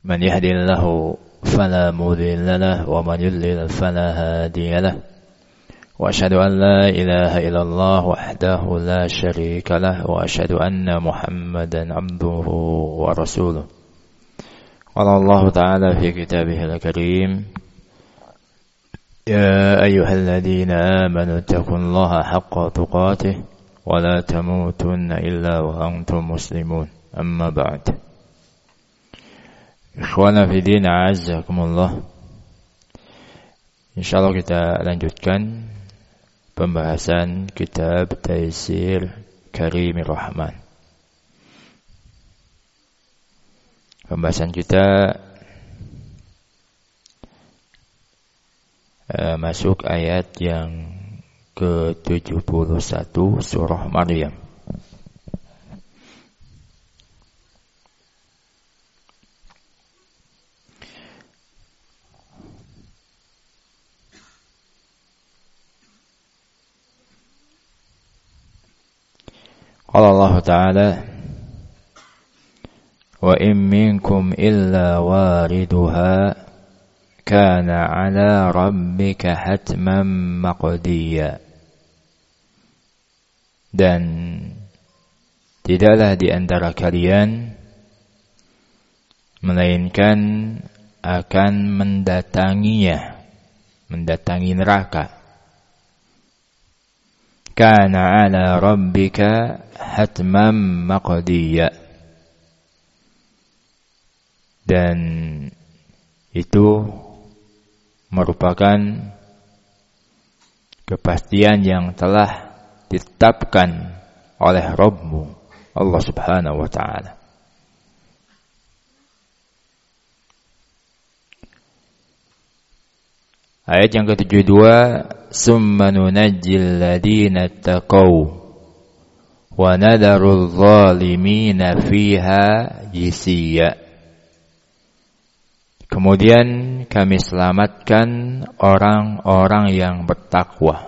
من يهدي الله فلا مضل له ومن يضلل فلا هادي له وأشهد أن لا إله إلا الله وحده لا شريك له وأشهد أن محمدا عبده ورسوله. قال الله تعالى في كتابه الكريم: يا أيها الذين آمنوا اتقوا الله حق تقاته ولا تموتن إلا وأنتم مسلمون. أما بعد. Ikhwana Fidin, a'azzakumullah. Insyaallah kita lanjutkan pembahasan kitab Taysir Karimir Rahman. Pembahasan kita masuk ayat yang ke-71 surah Maryam. Qala Allah Ta'ala: wa in minkum illa wariduha kana 'ala rabbika hatman maqdiya. Dan tidaklah di antara kalian melainkan akan mendatangi neraka. Kana 'ala rabbika hatman maqdiya. Dan itu merupakan kepastian yang telah ditetapkan oleh Rabbmu Allah Subhanahu wa ta'ala. Ayat yang ke-72, summa nunajjil ladina taqaw wa nadharul zalimina fiha jisiya. Kemudian kami selamatkan orang-orang yang bertakwa,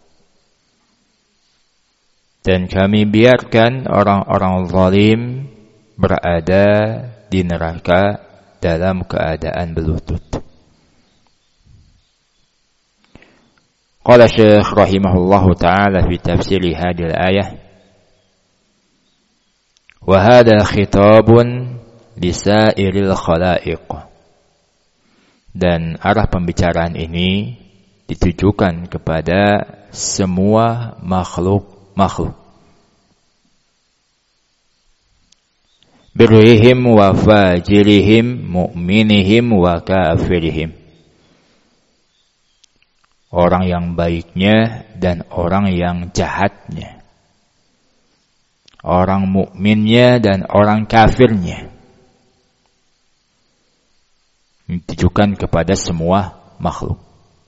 dan kami biarkan orang-orang zalim berada di neraka dalam keadaan berlutut. Qala Syekh rahimahullahu ta'ala fi tafsir hadhihi al-ayah: wa hadha khitabun li sa'iril khalaiq. Dan arah pembicaraan ini ditujukan kepada semua makhluk. Birrihim wa fajirihim, mu'minihim wa kafirihim. Orang yang baiknya dan orang yang jahatnya. Orang mukminnya dan orang kafirnya. Ditujukan kepada semua makhluk.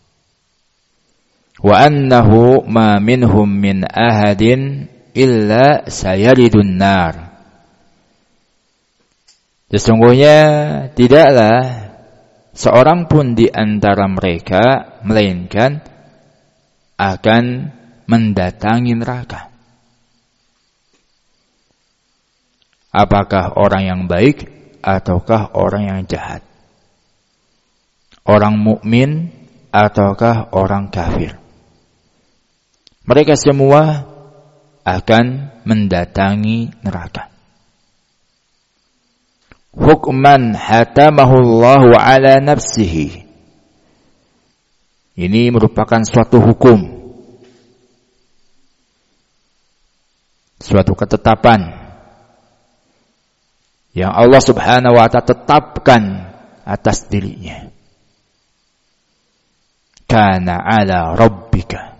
Wa annahu ma minhum min ahadin illa sayaridun nar. Sesungguhnya tidaklah seorang pun di antara mereka melainkan akan mendatangi neraka. Apakah orang yang baik ataukah orang yang jahat? Orang mukmin ataukah orang kafir? Mereka semua akan mendatangi neraka. Hukman hatamahullahu ala nafsihi. Ini merupakan suatu hukum, suatu ketetapan yang Allah Subhanahu wa ta'ala tetapkan atas dirinya. Kana 'ala rabbika.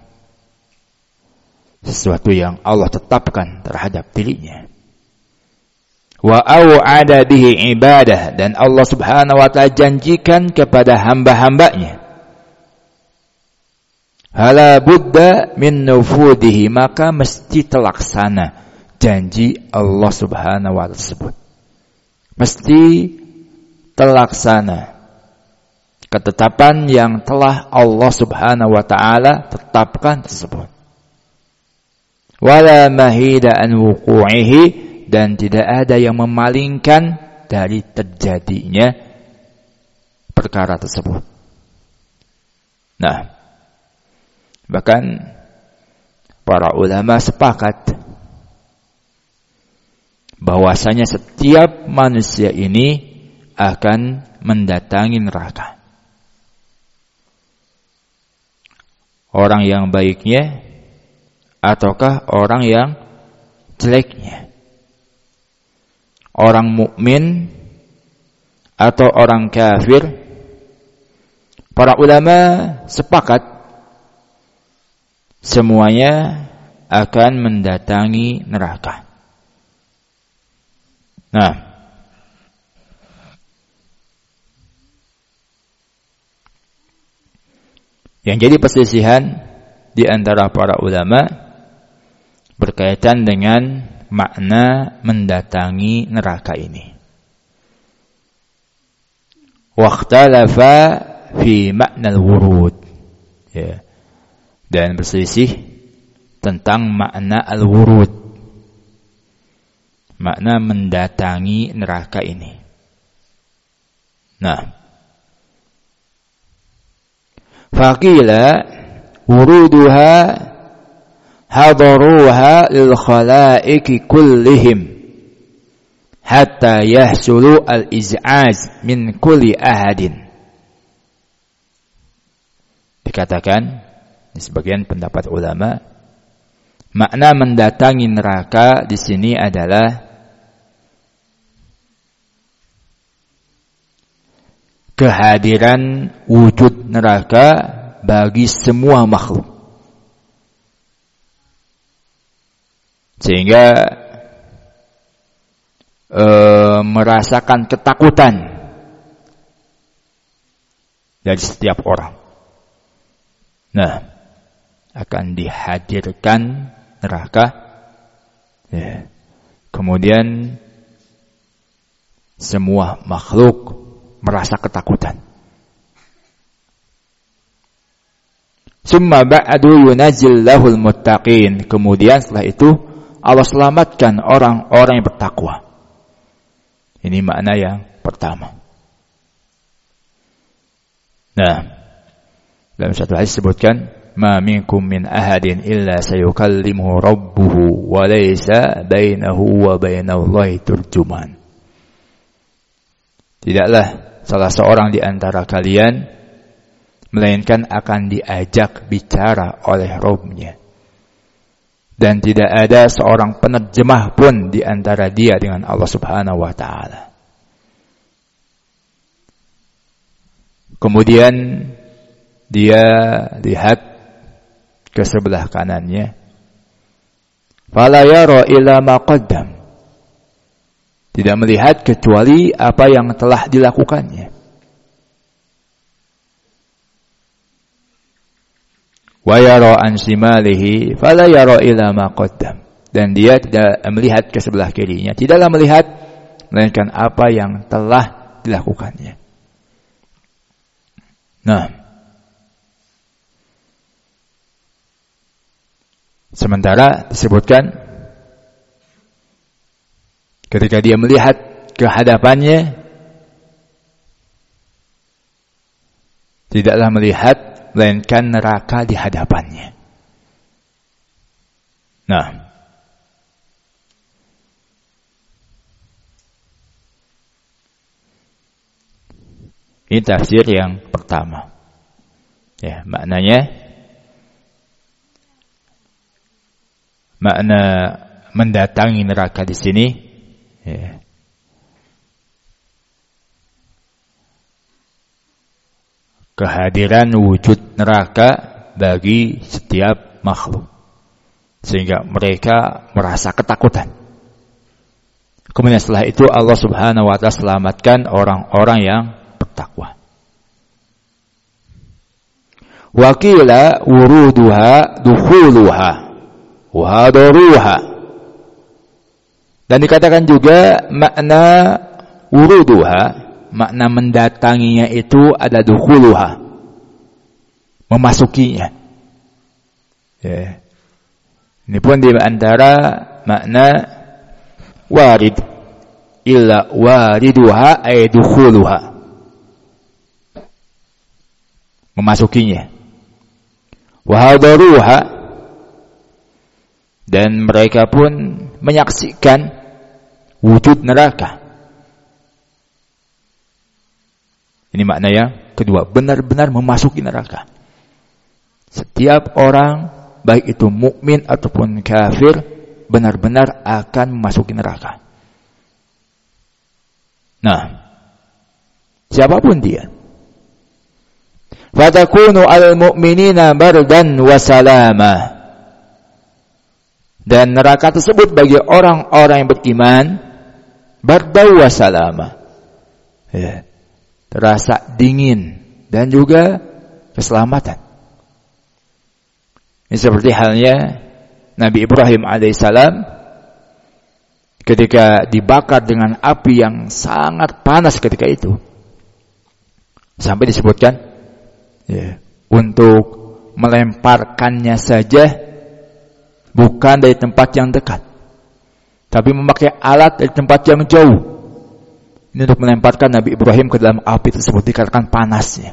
Sesuatu yang Allah tetapkan terhadap dirinya. Wa au'ada bihi ibadah, dan Allah Subhanahu wa ta'ala janjikan kepada hamba-hambanya. Hala budda min nufudihi, maka mesti terlaksana janji Allah Subhanahu wa ta'ala tersebut. Mesti terlaksana ketetapan yang telah Allah Subhanahu wa ta'ala tetapkan tersebut. Wala mahida an wuqu'ihi, dan tidak ada yang memalingkan dari terjadinya perkara tersebut. Nah, bahkan para ulama sepakat bahwasanya setiap manusia ini akan mendatangi neraka. Orang yang baiknya ataukah orang yang jeleknya. Orang mukmin atau orang kafir. Para ulama sepakat semuanya akan mendatangi neraka. Nah, yang jadi perselisihan di antara para ulama berkaitan dengan makna mendatangi neraka ini. Waqtalafa fi makna al-wurud, ya, dan berselisih tentang makna al-wurud, makna mendatangi neraka ini. Nah, faqila wuruduha hadaruha lil khalaiqi kullihim hatta yahsulu al-iz'az min kulli ahadin. Dikatakan di sebagian pendapat ulama, makna mendatangi neraka di sini adalah kehadiran wujud neraka bagi semua makhluk. Sehingga merasakan ketakutan dari setiap orang. Nah, akan dihadirkan neraka, ya. Kemudian semua makhluk merasa ketakutan. Summa ba'du yunazil lahul muttaqin. Kemudian setelah itu Allah selamatkan orang-orang yang bertakwa. Ini makna yang pertama. Nah, dalam satu hadis disebutkan, ma minkum min ahadin illa sayukallimuhu rabbuhu wa laysa bainahu wa bainallahi turjuman. Tidaklah salah seorang di antara kalian melainkan akan diajak bicara oleh Rabb-Nya. Dan tidak ada seorang penerjemah pun di antara dia dengan Allah Subhanahu wa taala. Kemudian dia lihat ke sebelah kanannya. Fala yara illa ma qaddam. Tidak melihat kecuali apa yang telah dilakukannya. Wa yara an shimalihi fala yara illa ma qaddam. Dan dia tidak melihat ke sebelah kirinya, tidaklah melihat melainkan apa yang telah dilakukannya. Nah, sementara disebutkan ketika dia melihat ke hadapannya, tidaklah melihat melainkan neraka di hadapannya. Nah, ini tafsir yang pertama. Ya, maknanya makna mendatangi neraka di sini, ya, kehadiran wujud neraka bagi setiap makhluk, sehingga mereka merasa ketakutan. Kemudian setelah itu Allah Subhanahu wa taala selamatkan orang-orang yang bertakwa. Wa qila wuruduha dukhuluha wa hadaruha. Dan dikatakan juga makna wuruduha, makna mendatanginya itu ada dukhuluha, memasukinya. Ya. Ini pun di antara makna warid, illa wariduha ay dukhuluha. memasukinya. Wa hadaruha, dan mereka pun menyaksikan wujud neraka. Ini makna yang kedua, benar-benar memasuki neraka. Setiap orang, baik itu mukmin ataupun kafir, benar-benar akan memasuki neraka. Nah, siapapun dia. Fatakunu al-mu'minina bardan wa salama. Dan neraka tersebut bagi orang-orang yang beriman bardan wa salama. Ya, terasa dingin dan juga keselamatan. Ini seperti halnya Nabi Ibrahim alaihissalam ketika dibakar dengan api yang sangat panas ketika itu. Sampai disebutkan ya, untuk melemparkannya saja bukan dari tempat yang dekat, tapi memakai alat dari tempat yang jauh. Ini untuk melemparkan Nabi Ibrahim ke dalam api tersebut dikarenakan panasnya.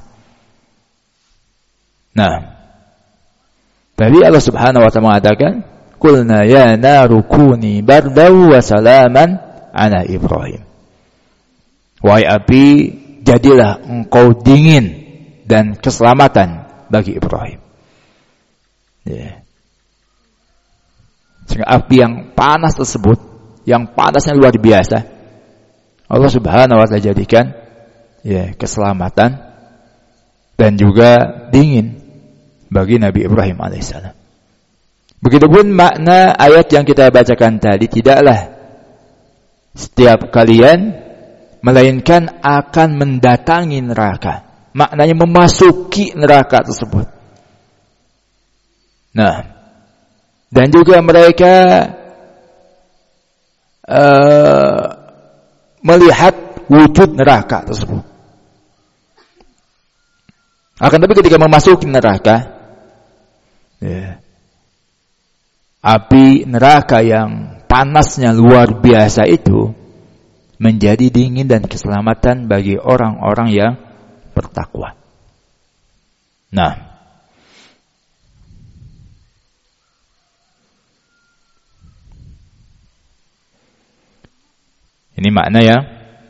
Nah, tadi Allah Subhanahu wa taala mengatakan, "Qulna ya naru kuni bardan wa salaman ala Ibrahim." Wahai api, jadilah engkau dingin dan keselamatan bagi Ibrahim. Ya. Sehingga api yang panas tersebut, yang panasnya luar biasa, Allah Subhanahu wa taala jadikan ya keselamatan dan juga dingin bagi Nabi Ibrahim alaihissalam. Begitupun makna ayat yang kita bacakan tadi, tidaklah setiap kalian melainkan akan mendatangi neraka. Maknanya memasuki neraka tersebut. Nah, dan juga mereka melihat wujud neraka tersebut. Akan tapi ketika memasuki neraka, ya, api neraka yang panasnya luar biasa itu menjadi dingin dan keselamatan bagi orang-orang yang bertakwa. Nah, ini makna yang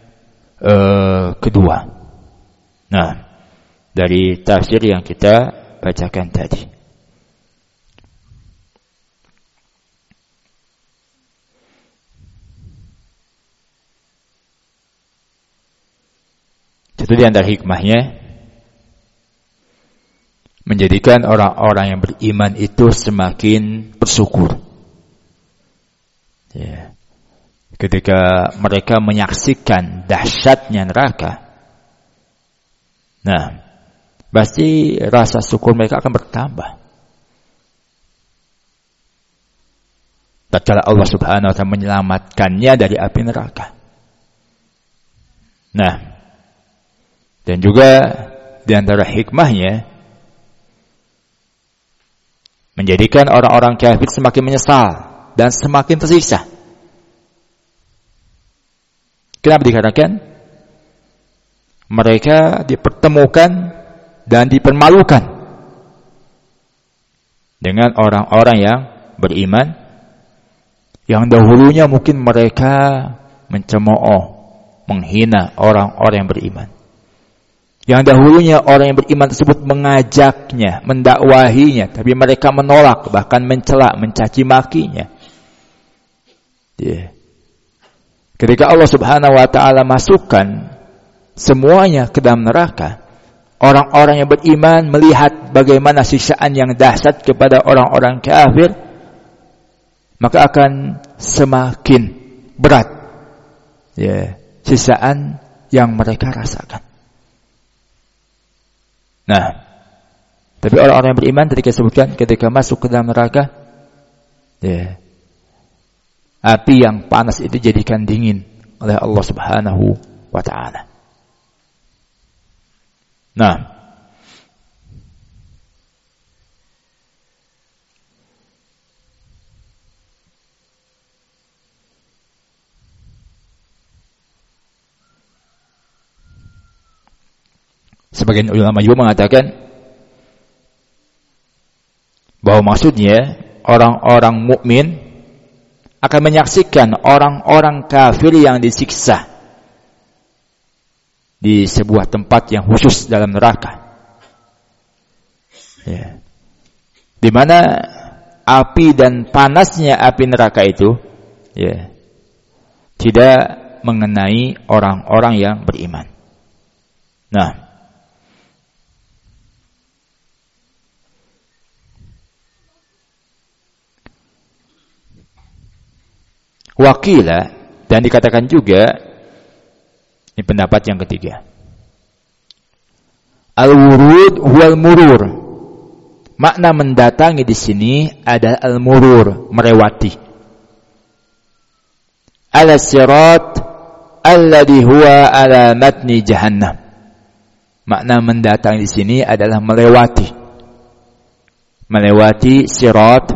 kedua. Nah, dari tafsir yang kita bacakan tadi. Itu di antara hikmahnya menjadikan orang-orang yang beriman itu semakin bersyukur. Ya. Ketika mereka menyaksikan dahsyatnya neraka, nah, pasti rasa syukur mereka akan bertambah. Tatkala Allah Subhanahu wa taala menyelamatkannya dari api neraka. Nah, dan juga di antara hikmahnya menjadikan orang-orang kafir semakin menyesal dan semakin tersiksa. Kenapa dikatakan? Mereka dipertemukan dan dipermalukan dengan orang-orang yang beriman, yang dahulunya mungkin mereka mencemooh, menghina orang-orang yang beriman. Yang dahulunya orang yang beriman tersebut mengajaknya, mendakwahinya, tapi mereka menolak, bahkan mencela, mencaci makinya. Ketika Allah Subhanahu wa taala masukkan semuanya ke dalam neraka, orang-orang yang beriman melihat bagaimana siksaan yang dahsyat kepada orang-orang kafir, maka akan semakin berat siksaan yang mereka rasakan. Nah, tapi orang-orang yang beriman ketika disebutkan ketika masuk ke dalam neraka, api yang panas itu jadikan dingin oleh Allah Subhanahu wa taala. Nah, sebagian ulama juga mengatakan Bahwa maksudnya orang-orang mukmin akan menyaksikan orang-orang kafir yang disiksa di sebuah tempat yang khusus dalam neraka. Ya. Di mana api dan panasnya api neraka itu ya, tidak mengenai orang-orang yang beriman. Nah, wakila, dan dikatakan juga, ini pendapat yang ketiga, al-wurud huwal murur. Makna mendatangi di sini adalah al-murur, melewati. Ala sirat alladhi huwa ala matni jahannam. Makna mendatangi di sini adalah melewati. Melewati sirat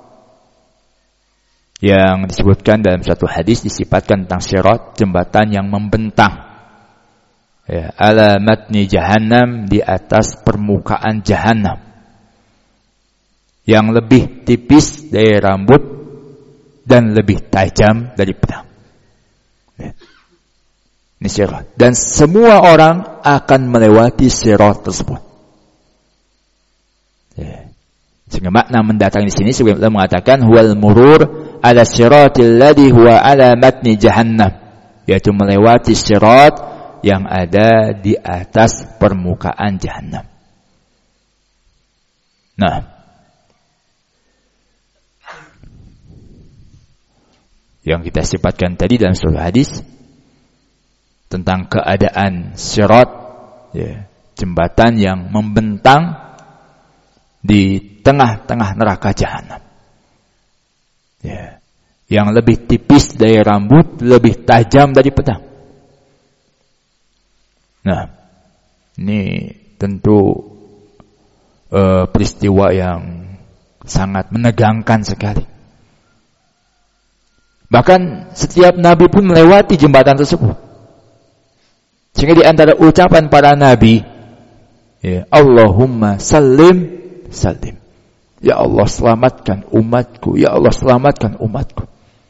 yang disebutkan dalam satu hadis, disifatkan tentang sirat, jembatan yang membentang. Ya, ala matni jahannam, di atas permukaan jahannam. Yang lebih tipis dari rambut dan lebih tajam dari pedang. Ya. Ini sirat. Dan semua orang akan melewati sirat tersebut. Ya. Sehingga makna mendatangi di sini sebelum Allah mengatakan huwal murur ala siratil ladzi huwa ala matni jahannam, yaitu melewati sirat yang ada di atas permukaan jahannam. Nah, yang kita sifatkan tadi dalam surah hadis tentang keadaan sirat, ya, jembatan yang membentang di tengah-tengah neraka jahanam, ya, yang lebih tipis dari rambut, lebih tajam dari pedang. Nah, ini tentu peristiwa yang sangat menegangkan sekali. Bahkan setiap nabi pun melewati jembatan tersebut. Sehingga di antara ucapan para nabi, ya, Allahumma sallim salim. Ya Allah, selamatkan umatku. Ya Allah, selamatkan umatku.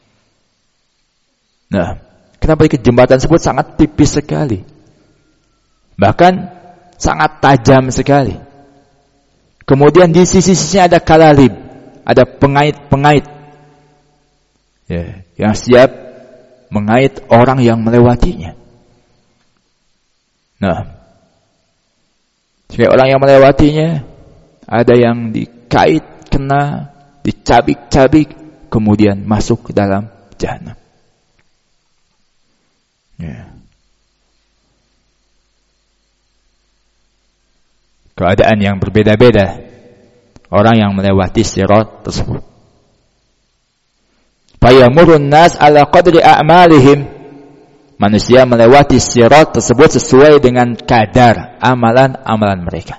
Nah, kenapa jembatan tersebut sangat tipis sekali? Bahkan sangat tajam sekali. Kemudian di sisi-sisinya ada kalalib, ada pengait-pengait, ya, yang siap mengait orang yang melewatinya. Nah, jika orang yang melewatinya, ada yang dikait, kena, dicabik-cabik, kemudian masuk ke dalam jahanam. Ya. Keadaan yang berbeda-beda orang yang melewati sirat tersebut. Fayamurun nas ala qadri a'malihim. Manusia melewati sirat tersebut sesuai dengan kadar amalan-amalan mereka.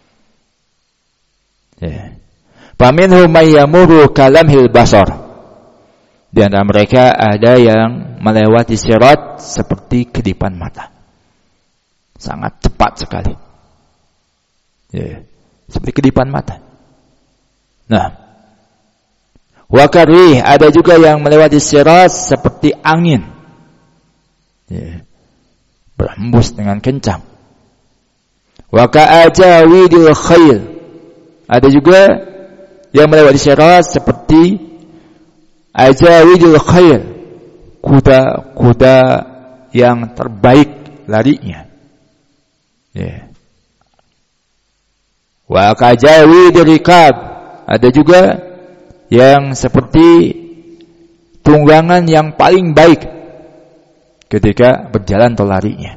Ya. Faminhum may yamurru kalamhil basar. Di antara mereka ada yang melewati sirat seperti kedipan mata. Sangat cepat sekali. Ya, seperti kedipan mata. Nah, wakarih, ada juga yang melewati sirat seperti angin, ya, berhembus dengan kencang. Waka'ajawidil khayl, ada juga yang melewati sirat seperti ajawidil khayl, kuda-kuda yang terbaik larinya. Ya. Wa kajawi dirikab, ada juga yang seperti tunggangan yang paling baik ketika berjalan atau larinya.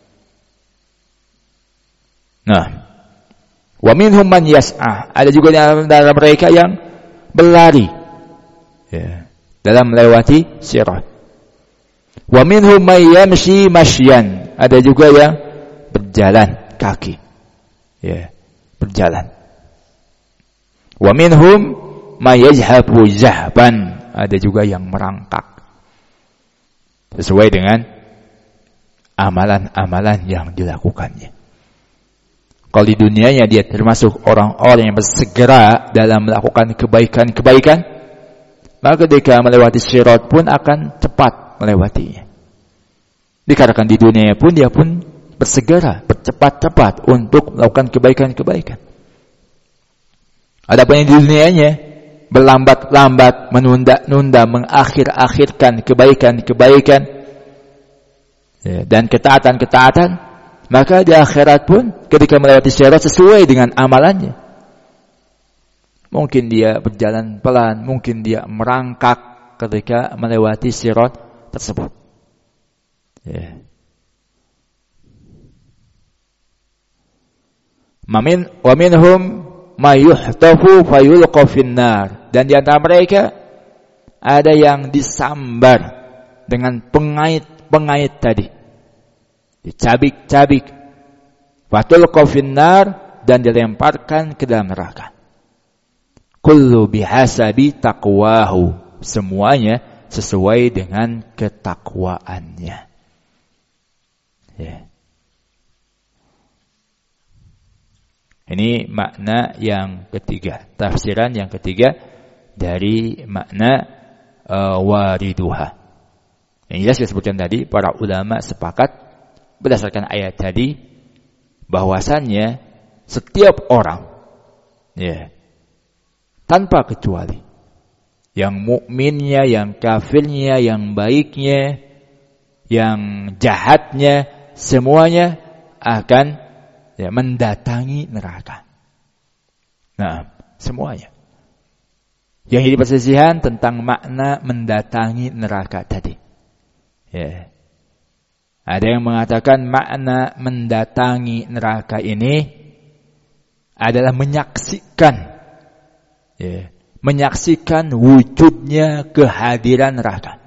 Nah, wa minhum man yas'a, ada juga di antara mereka yang berlari, ya, dalam melewati sirat. Wa minhum may yamshi mashyan, ada juga yang berjalan kaki, ya, berjalan. Wa minhum may yazhabu zahban, ada juga yang merangkak sesuai dengan amalan-amalan yang dilakukannya. Kalau di dunianya dia termasuk orang-orang yang bersegera dalam melakukan kebaikan-kebaikan, maka ketika melewati sirat pun akan cepat melewatinya. Dikarenakan di dunia pun dia pun bersegera, bercepat-cepat untuk melakukan kebaikan-kebaikan. Adapun yang di dunianya berlambat-lambat, menunda-nunda, mengakhir-akhirkan kebaikan-kebaikan dan ketaatan-ketaatan, maka di akhirat pun ketika melewati sirat sesuai dengan amalannya. Mungkin dia berjalan pelan, mungkin dia merangkak ketika melewati sirat tersebut. Wa minhum may yuhtafu fayulqa finnar. Dan di antara mereka ada yang disambar dengan pengait tadi. Dicabik-cabik. Fatulqa finnar, dan dilemparkan ke dalam neraka. Kullu bihasabi taqwahu. Semuanya sesuai dengan ketakwaannya. Ini makna yang ketiga, tafsiran yang ketiga dari makna wariduha. Yang jelas disebutkan tadi, para ulama sepakat berdasarkan ayat tadi bahwasannya setiap orang tanpa kecuali, yang mukminnya, yang kafirnya, yang baiknya, yang jahatnya, semuanya akan mendatangi neraka. Nah, semuanya. Yang jadi persisihan tentang makna mendatangi neraka tadi. Ada yang mengatakan makna mendatangi neraka ini adalah menyaksikan wujudnya kehadiran neraka.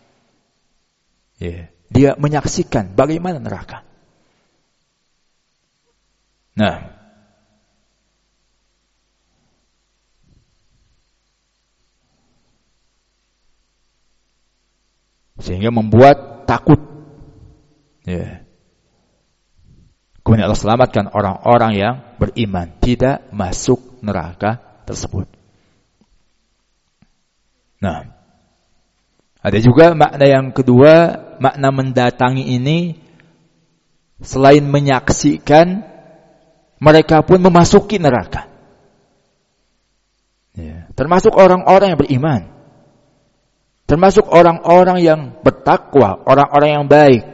Dia menyaksikan bagaimana neraka. Nah, sehingga membuat takut. Kemudian Allah selamatkan orang-orang yang beriman tidak masuk neraka tersebut. Nah, ada juga makna yang kedua, makna mendatangi ini selain menyaksikan, mereka pun memasuki neraka. Termasuk orang-orang yang beriman, termasuk orang-orang yang bertakwa, orang-orang yang baik.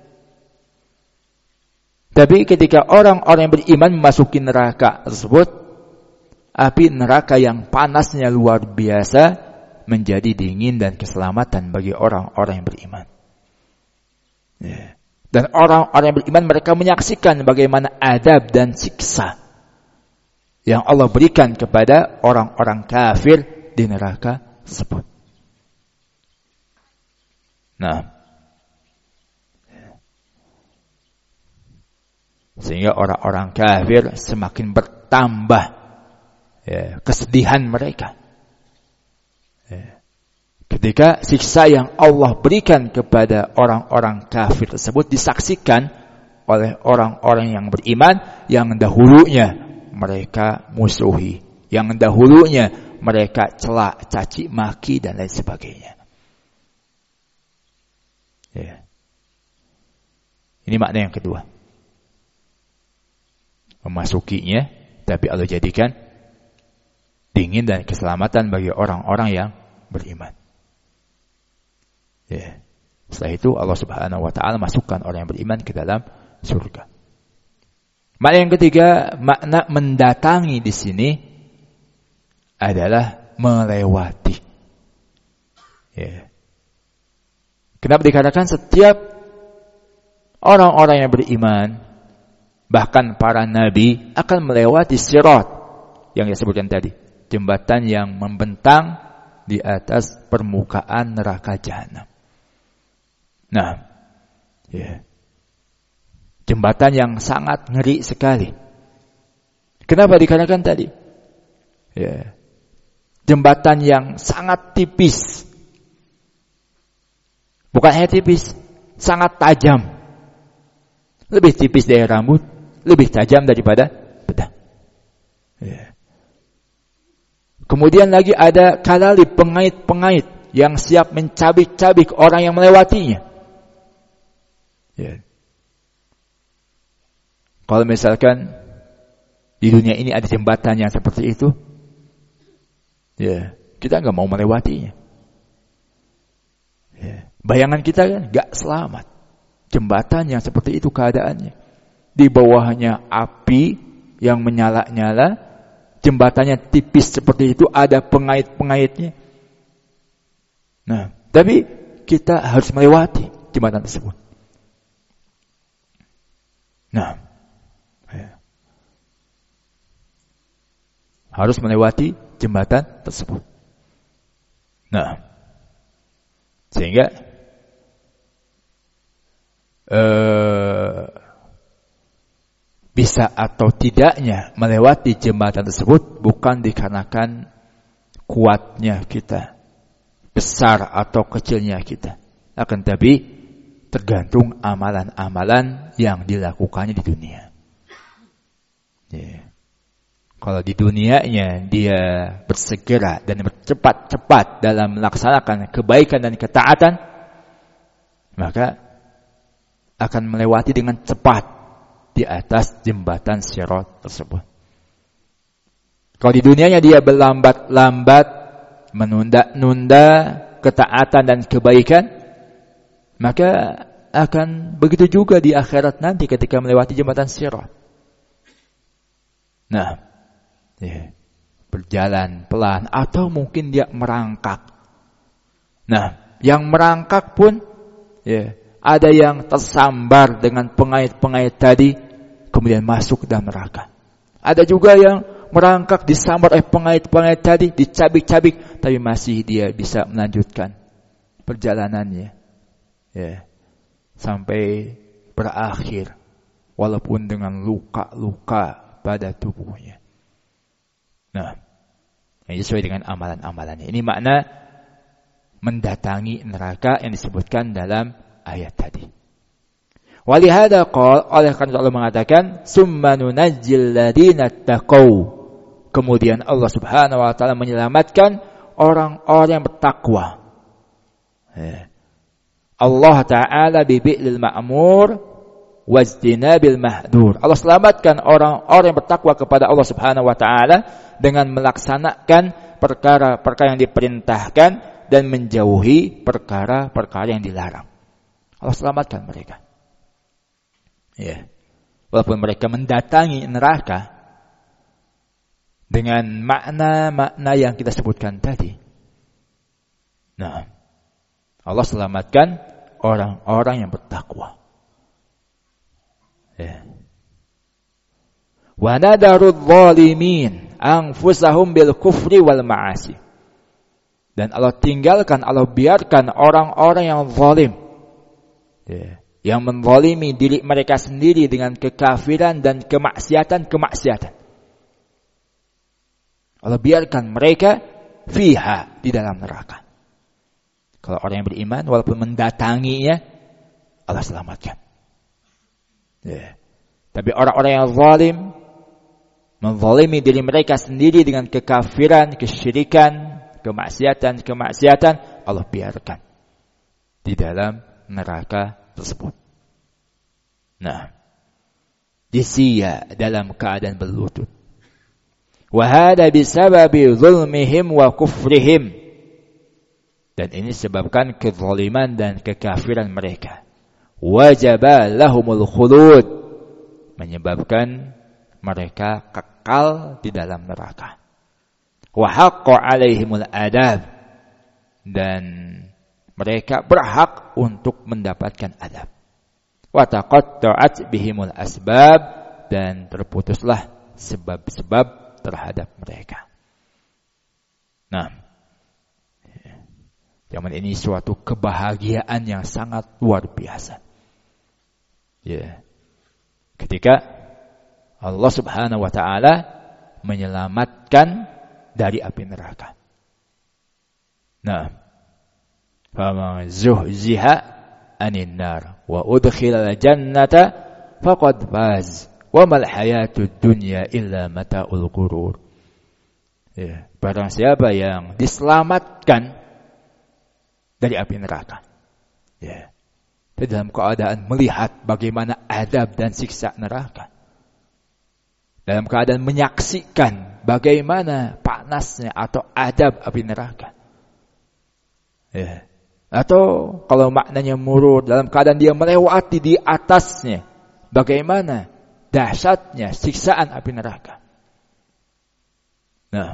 Tapi ketika orang-orang yang beriman memasuki neraka tersebut, api neraka yang panasnya luar biasa menjadi dingin dan keselamatan bagi orang-orang yang beriman. Dan orang-orang yang beriman, mereka menyaksikan bagaimana adab dan siksa yang Allah berikan kepada orang-orang kafir di neraka tersebut. Nah, sehingga orang-orang kafir semakin bertambah kesedihan mereka. Ketika siksa yang Allah berikan kepada orang-orang kafir tersebut disaksikan oleh orang-orang yang beriman, yang dahulunya mereka musuhi, yang dahulunya mereka celak, caci maki dan lain sebagainya. Ini makna yang kedua. Memasukinya, tapi Allah jadikan dingin dan keselamatan bagi orang-orang yang beriman. Setelah itu Allah Subhanahu wa taala masukkan orang yang beriman ke dalam surga. Makna yang ketiga, makna mendatangi di sini adalah melewati. Kenapa dikatakan setiap orang-orang yang beriman, bahkan para nabi, akan melewati sirat yang disebutkan tadi, jembatan yang membentang di atas permukaan neraka jahanam. Nah, jembatan yang sangat ngeri sekali. Kenapa dikatakan tadi? Jembatan yang sangat tipis. Bukan hanya tipis, sangat tajam. Lebih tipis dari rambut, lebih tajam daripada Ya. Kemudian lagi ada kalali pengait-pengait yang siap mencabik-cabik orang yang melewatinya. Ya. Kalau misalkan di dunia ini ada jembatan yang seperti itu, ya, kita nggak mau melewatinya. Ya. Bayangan kita kan nggak selamat. Jembatan yang seperti itu keadaannya. Di bawahnya api yang menyala-nyala, jembatannya tipis seperti itu, ada pengait-pengaitnya. Nah, tapi kita harus melewati jembatan tersebut. Nah, ya. Harus melewati jembatan tersebut. Nah, sehingga bisa atau tidaknya melewati jembatan tersebut bukan dikarenakan kuatnya kita, besar atau kecilnya kita, akan tapi tergantung amalan-amalan yang dilakukannya di dunia. Yeah. Kalau di dunianya dia bersegera dan bercepat-cepat dalam melaksanakan kebaikan dan ketaatan, maka akan melewati dengan cepat di atas jembatan Sirat tersebut. Kalau di dunianya dia berlambat-lambat, menunda-nunda ketaatan dan kebaikan, maka akan begitu juga di akhirat nanti ketika melewati jembatan Sirat. Nah, ya, berjalan pelan atau mungkin dia merangkak. Nah, yang merangkak pun ya, ada yang tersambar dengan pengait-pengait tadi kemudian masuk ke dalam neraka. Ada juga yang merangkak disambar oleh pengait-pengait tadi, dicabik-cabik, tapi masih dia bisa melanjutkan perjalanannya. Ya, sampai berakhir walaupun dengan luka-luka pada tubuhnya. Nah, ini sesuai dengan amalan-amalannya. Ini makna mendatangi neraka yang disebutkan dalam ayat tadi. Walihada qala, oleh karena Allah mengatakan summa nunajjil ladina taqaw. Kemudian Allah Subhanahu wa taala menyelamatkan orang-orang yang bertakwa. Allah taala bi'il ma'mur wazdinabil mahdur. Allah selamatkan orang-orang yang bertakwa kepada Allah Subhanahu wa taala dengan melaksanakan perkara-perkara yang diperintahkan dan menjauhi perkara-perkara yang dilarang. Allah selamatkan mereka. Ya. Walaupun mereka mendatangi neraka dengan makna-makna yang kita sebutkan tadi. Nah, Allah selamatkan orang-orang yang bertakwa. Ya. Wa nadarudz zalimin anfusahum bil kufri wal ma'asi. Dan Allah tinggalkan, Allah biarkan orang-orang yang zalim, ya, yang menzalimi diri mereka sendiri dengan kekafiran dan kemaksiatan. Allah biarkan mereka fiha, di dalam neraka. Kalau orang yang beriman walaupun mendatanginya, Allah selamatkan. Ya. Tapi orang-orang yang zalim, menzalimi diri mereka sendiri dengan kekafiran, kesyirikan, kemaksiatan, Allah biarkan di dalam neraka tersebut. Nah, disia dalam keadaan berlutut. Wa hada bisababi zulmihim wa kufrihim. Dan ini sebabkan kezaliman dan kekafiran mereka. Wajaba lahumul khulud, menyebabkan mereka kekal di dalam neraka. Wa haqqa alaihimul adab, dan mereka berhak untuk mendapatkan adab. Wa taqatta'at bihimul asbab, dan terputuslah sebab-sebab terhadap mereka. Nah, zaman ini suatu kebahagiaan yang sangat luar biasa. Ya. Ketika Allah Subhanahu wa taala menyelamatkan dari api neraka. Nah, faman zuhziha anin nar wa udkhilal jannata faqad faz Wa mal hayatud dunya illa mata'ul ghurur. Ya, barang siapa yang diselamatkan dari api neraka, ya, dalam keadaan melihat bagaimana adab dan siksa neraka, dalam keadaan menyaksikan bagaimana panasnya atau adab api neraka, ya, atau kalau maknanya murur, dalam keadaan dia melewati di atasnya bagaimana dahsyatnya siksaan api neraka. Nah,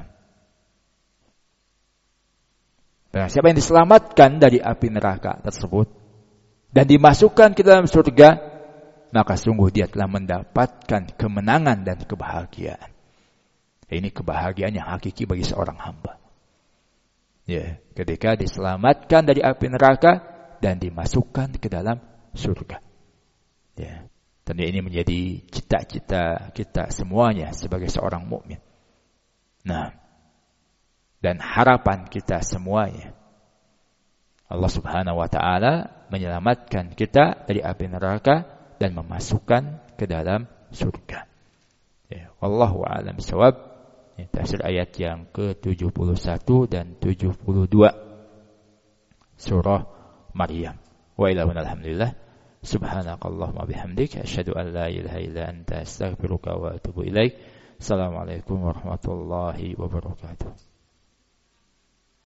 siapa yang diselamatkan dari api neraka tersebut dan dimasukkan ke dalam surga, maka sungguh dia telah mendapatkan kemenangan dan kebahagiaan. Ini kebahagiaan yang hakiki bagi seorang hamba. Ya, ketika diselamatkan dari api neraka dan dimasukkan ke dalam surga. Ya, tentu ini menjadi cita-cita kita semuanya sebagai seorang mukmin. Nah, dan harapan kita semuanya, Allah Subhanahu wa taala menyelamatkan kita dari api neraka dan memasukkan ke dalam surga. Ya, wallahu a'lam bishawab. Ya, tafsir ayat yang ke-71 dan 72 surah Maryam. Wa ilahuna alhamdulillah. Subhanakallahumma bihamdika asyhadu an la ilaha illa anta astaghfiruka wa atubu ilaik. Assalamualaikum warahmatullahi wabarakatuh.